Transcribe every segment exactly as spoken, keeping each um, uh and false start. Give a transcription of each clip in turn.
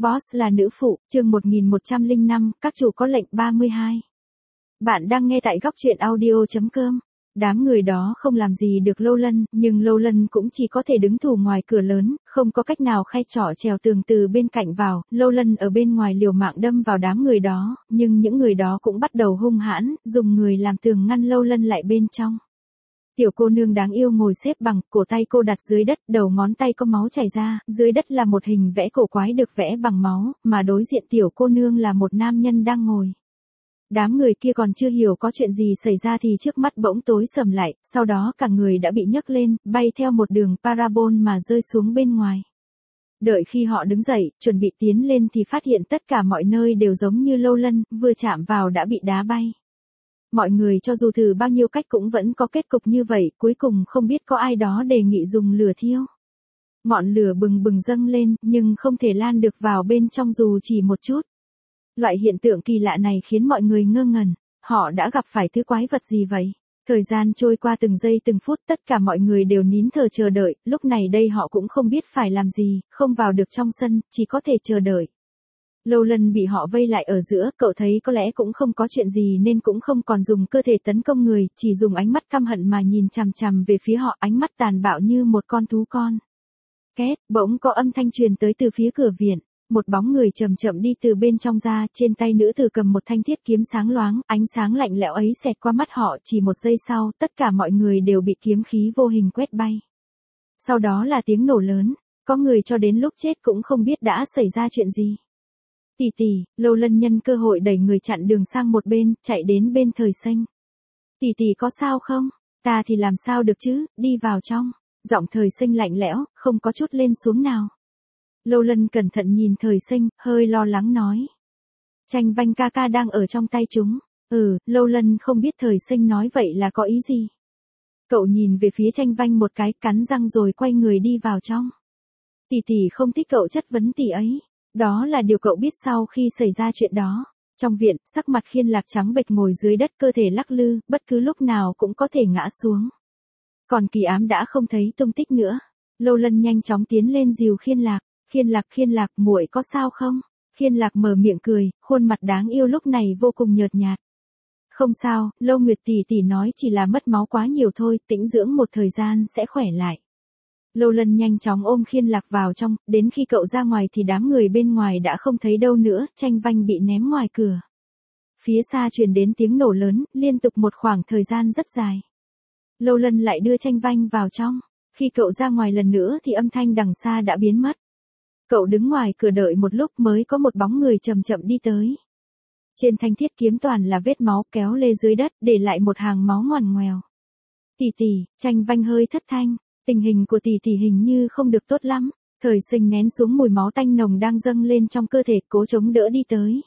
Boss là nữ phụ, chương một nghìn một trăm lẻ năm, các chủ có lệnh ba mươi hai. Bạn đang nghe tại góc truyện audio chấm com. Đám người đó không làm gì được Lâu Lân, nhưng Lâu Lân cũng chỉ có thể đứng thủ ngoài cửa lớn, không có cách nào khay trỏ trèo tường từ bên cạnh vào. Lâu Lân ở bên ngoài liều mạng đâm vào đám người đó, nhưng những người đó cũng bắt đầu hung hãn, dùng người làm tường ngăn Lâu Lân lại bên trong. Tiểu cô nương đáng yêu ngồi xếp bằng, cổ tay cô đặt dưới đất, đầu ngón tay có máu chảy ra, dưới đất là một hình vẽ cổ quái được vẽ bằng máu, mà đối diện tiểu cô nương là một nam nhân đang ngồi. Đám người kia còn chưa hiểu có chuyện gì xảy ra thì trước mắt bỗng tối sầm lại, sau đó cả người đã bị nhấc lên, bay theo một đường parabol mà rơi xuống bên ngoài. Đợi khi họ đứng dậy, chuẩn bị tiến lên thì phát hiện tất cả mọi nơi đều giống như Lâu Lân, vừa chạm vào đã bị đá bay. Mọi người cho dù thử bao nhiêu cách cũng vẫn có kết cục như vậy, cuối cùng không biết có ai đó đề nghị dùng lửa thiêu. Ngọn lửa bừng bừng dâng lên, nhưng không thể lan được vào bên trong dù chỉ một chút. Loại hiện tượng kỳ lạ này khiến mọi người ngơ ngẩn, họ đã gặp phải thứ quái vật gì vậy? Thời gian trôi qua từng giây từng phút, tất cả mọi người đều nín thở chờ đợi, lúc này đây họ cũng không biết phải làm gì, không vào được trong sân, chỉ có thể chờ đợi. Lâu Lân bị họ vây lại ở giữa, cậu thấy có lẽ cũng không có chuyện gì nên cũng không còn dùng cơ thể tấn công người, chỉ dùng ánh mắt căm hận mà nhìn chằm chằm về phía họ, ánh mắt tàn bạo như một con thú con. Két, bỗng có âm thanh truyền tới từ phía cửa viện, một bóng người chậm chậm đi từ bên trong ra, trên tay nữ tử cầm một thanh thiết kiếm sáng loáng, ánh sáng lạnh lẽo ấy xẹt qua mắt họ, chỉ một giây sau, tất cả mọi người đều bị kiếm khí vô hình quét bay. Sau đó là tiếng nổ lớn, có người cho đến lúc chết cũng không biết đã xảy ra chuyện gì. Tỷ tỷ, Lâu Lân nhân cơ hội đẩy người chặn đường sang một bên, chạy đến bên Thời Sinh. Tỷ tỷ có sao không? Ta thì làm sao được chứ, đi vào trong. Giọng Thời Sinh lạnh lẽo, không có chút lên xuống nào. Lâu Lân cẩn thận nhìn Thời Sinh, hơi lo lắng nói. Tranh Vanh ca ca đang ở trong tay chúng. Ừ, Lâu Lân không biết Thời Sinh nói vậy là có ý gì. Cậu nhìn về phía Tranh Vanh một cái, cắn răng rồi quay người đi vào trong. Tỷ tỷ không thích cậu chất vấn tỷ ấy. Đó là điều cậu biết sau khi xảy ra chuyện đó. Trong viện, sắc mặt Khiên Lạc trắng bệch ngồi dưới đất, cơ thể lắc lư, bất cứ lúc nào cũng có thể ngã xuống. Còn Kỳ Ám đã không thấy tung tích nữa. Lâu Lân nhanh chóng tiến lên dìu Khiên Lạc. Khiên Lạc, Khiên Lạc, muội có sao không? Khiên Lạc mở miệng cười, khuôn mặt đáng yêu lúc này vô cùng nhợt nhạt. Không sao, Lâu Nguyệt tỷ tỷ nói chỉ là mất máu quá nhiều thôi, tĩnh dưỡng một thời gian sẽ khỏe lại. Lâu Lân nhanh chóng ôm Khiên Lạc vào trong, đến khi cậu ra ngoài thì đám người bên ngoài đã không thấy đâu nữa, Tranh Vanh bị ném ngoài cửa. Phía xa truyền đến tiếng nổ lớn, liên tục một khoảng thời gian rất dài. Lâu Lân lại đưa Tranh Vanh vào trong, khi cậu ra ngoài lần nữa thì âm thanh đằng xa đã biến mất. Cậu đứng ngoài cửa đợi một lúc mới có một bóng người chậm chậm đi tới. Trên thanh thiết kiếm toàn là vết máu kéo lê dưới đất, để lại một hàng máu ngoằn ngoèo. Tỷ tỷ, Tranh Vanh hơi thất thanh. Tình hình của tỷ tỷ hình như không được tốt lắm. Thời Sinh nén xuống mùi máu tanh nồng đang dâng lên trong cơ thể, cố chống đỡ đi tới.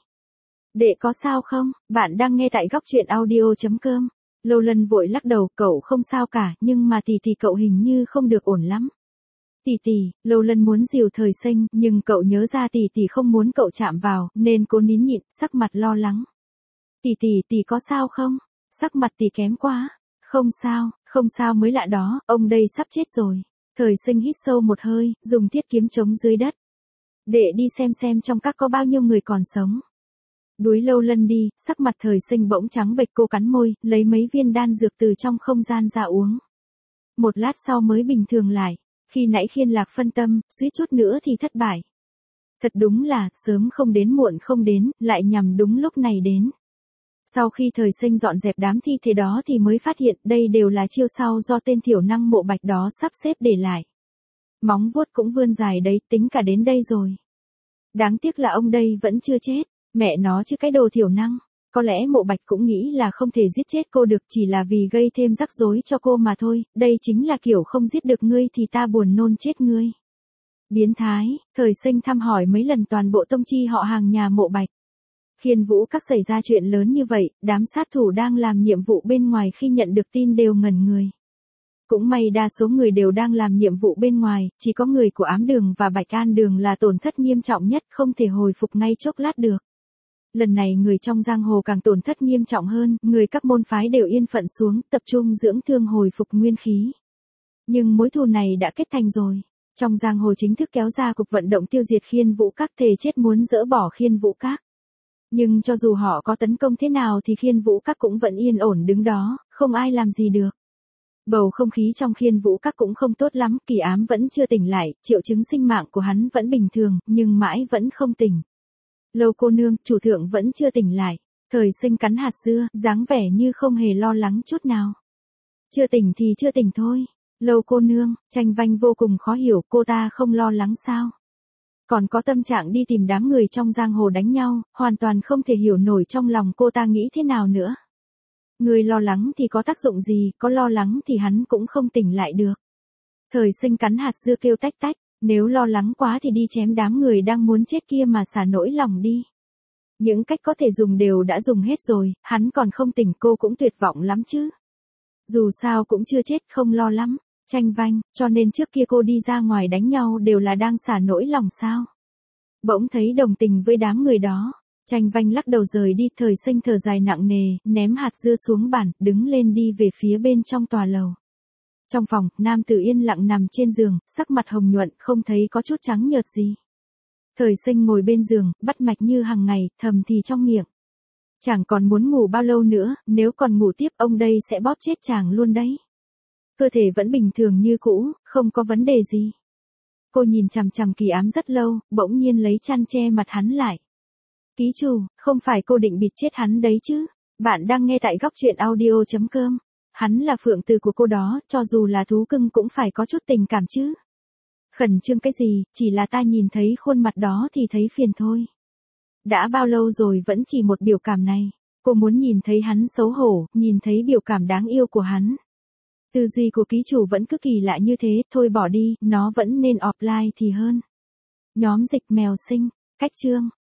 Đệ có sao không? Bạn đang nghe tại góc truyện audio chấm com. Lâu Lân vội lắc đầu, cậu không sao cả, nhưng mà tỷ tỷ cậu hình như không được ổn lắm. Tỷ tỷ, Lâu Lân muốn dìu Thời Sinh, nhưng cậu nhớ ra tỷ tỷ không muốn cậu chạm vào, nên cố nín nhịn, sắc mặt lo lắng. Tỷ tỷ, tỷ có sao không? Sắc mặt tỷ kém quá. Không sao, không sao mới lạ đó, ông đây sắp chết rồi. Thời Sinh hít sâu một hơi, dùng thiết kiếm chống dưới đất. Để đi xem xem trong các có bao nhiêu người còn sống. Đuối Lâu Lân đi, sắc mặt Thời Sinh bỗng trắng bệch, cô cắn môi, lấy mấy viên đan dược từ trong không gian ra uống. Một lát sau mới bình thường lại, khi nãy Khiên Lạc phân tâm, suýt chút nữa thì thất bại. Thật đúng là, sớm không đến muộn không đến, lại nhằm đúng lúc này đến. Sau khi Thời Sinh dọn dẹp đám thi thể đó thì mới phát hiện đây đều là chiêu sau do tên thiểu năng Mộ Bạch đó sắp xếp để lại. Móng vuốt cũng vươn dài đấy, tính cả đến đây rồi. Đáng tiếc là ông đây vẫn chưa chết, mẹ nó chứ cái đồ thiểu năng. Có lẽ Mộ Bạch cũng nghĩ là không thể giết chết cô được, chỉ là vì gây thêm rắc rối cho cô mà thôi, đây chính là kiểu không giết được ngươi thì ta buồn nôn chết ngươi. Biến thái, Thời Sinh thăm hỏi mấy lần toàn bộ tông chi họ hàng nhà Mộ Bạch. Khiên Vũ Các xảy ra chuyện lớn như vậy, đám sát thủ đang làm nhiệm vụ bên ngoài khi nhận được tin đều ngẩn người. Cũng may đa số người đều đang làm nhiệm vụ bên ngoài, chỉ có người của Ám Đường và Bạch An Đường là tổn thất nghiêm trọng nhất, không thể hồi phục ngay chốc lát được. Lần này người trong giang hồ càng tổn thất nghiêm trọng hơn, người các môn phái đều yên phận xuống, tập trung dưỡng thương hồi phục nguyên khí. Nhưng mối thù này đã kết thành rồi. Trong giang hồ chính thức kéo ra cuộc vận động tiêu diệt Khiên Vũ Các, thề chết muốn dỡ bỏ Khiên Vũ Các. Nhưng cho dù họ có tấn công thế nào thì Khiên Vũ Các cũng vẫn yên ổn đứng đó, không ai làm gì được. Bầu không khí trong Khiên Vũ Các cũng không tốt lắm, Kỳ Ám vẫn chưa tỉnh lại, triệu chứng sinh mạng của hắn vẫn bình thường, nhưng mãi vẫn không tỉnh. Lâu cô nương, chủ thượng vẫn chưa tỉnh lại. Thời Sinh cắn hạt dưa, dáng vẻ như không hề lo lắng chút nào. Chưa tỉnh thì chưa tỉnh thôi. Lâu cô nương, Tranh Vanh vô cùng khó hiểu, cô ta không lo lắng sao? Còn có tâm trạng đi tìm đám người trong giang hồ đánh nhau, hoàn toàn không thể hiểu nổi trong lòng cô ta nghĩ thế nào nữa. Người lo lắng thì có tác dụng gì, có lo lắng thì hắn cũng không tỉnh lại được. Thời Sinh cắn hạt dưa kêu tách tách, nếu lo lắng quá thì đi chém đám người đang muốn chết kia mà xả nỗi lòng đi. Những cách có thể dùng đều đã dùng hết rồi, hắn còn không tỉnh, cô cũng tuyệt vọng lắm chứ. Dù sao cũng chưa chết, không lo lắm. Tranh Vanh, cho nên trước kia cô đi ra ngoài đánh nhau đều là đang xả nỗi lòng sao? Bỗng thấy đồng tình với đám người đó. Tranh Vanh lắc đầu rời đi, Thời Sinh thở dài nặng nề, ném hạt dưa xuống bàn, đứng lên đi về phía bên trong tòa lầu. Trong phòng, nam tử yên lặng nằm trên giường, sắc mặt hồng nhuận, không thấy có chút trắng nhợt gì. Thời Sinh ngồi bên giường, bắt mạch như hàng ngày, thầm thì trong miệng. Chàng còn muốn ngủ bao lâu nữa, nếu còn ngủ tiếp ông đây sẽ bóp chết chàng luôn đấy. Cơ thể vẫn bình thường như cũ, không có vấn đề gì. Cô nhìn chằm chằm Kỳ Ám rất lâu, bỗng nhiên lấy chăn che mặt hắn lại. Ký chủ, không phải cô định bịt chết hắn đấy chứ? Bạn đang nghe tại góc truyện audio chấm com. Hắn là phượng tử của cô đó, cho dù là thú cưng cũng phải có chút tình cảm chứ. Khẩn trương cái gì, chỉ là ta nhìn thấy khuôn mặt đó thì thấy phiền thôi. Đã bao lâu rồi vẫn chỉ một biểu cảm này. Cô muốn nhìn thấy hắn xấu hổ, nhìn thấy biểu cảm đáng yêu của hắn. Tư duy của ký chủ vẫn cứ kỳ lạ như thế, thôi bỏ đi, nó vẫn nên offline thì hơn. Nhóm dịch mèo sinh, cách chương.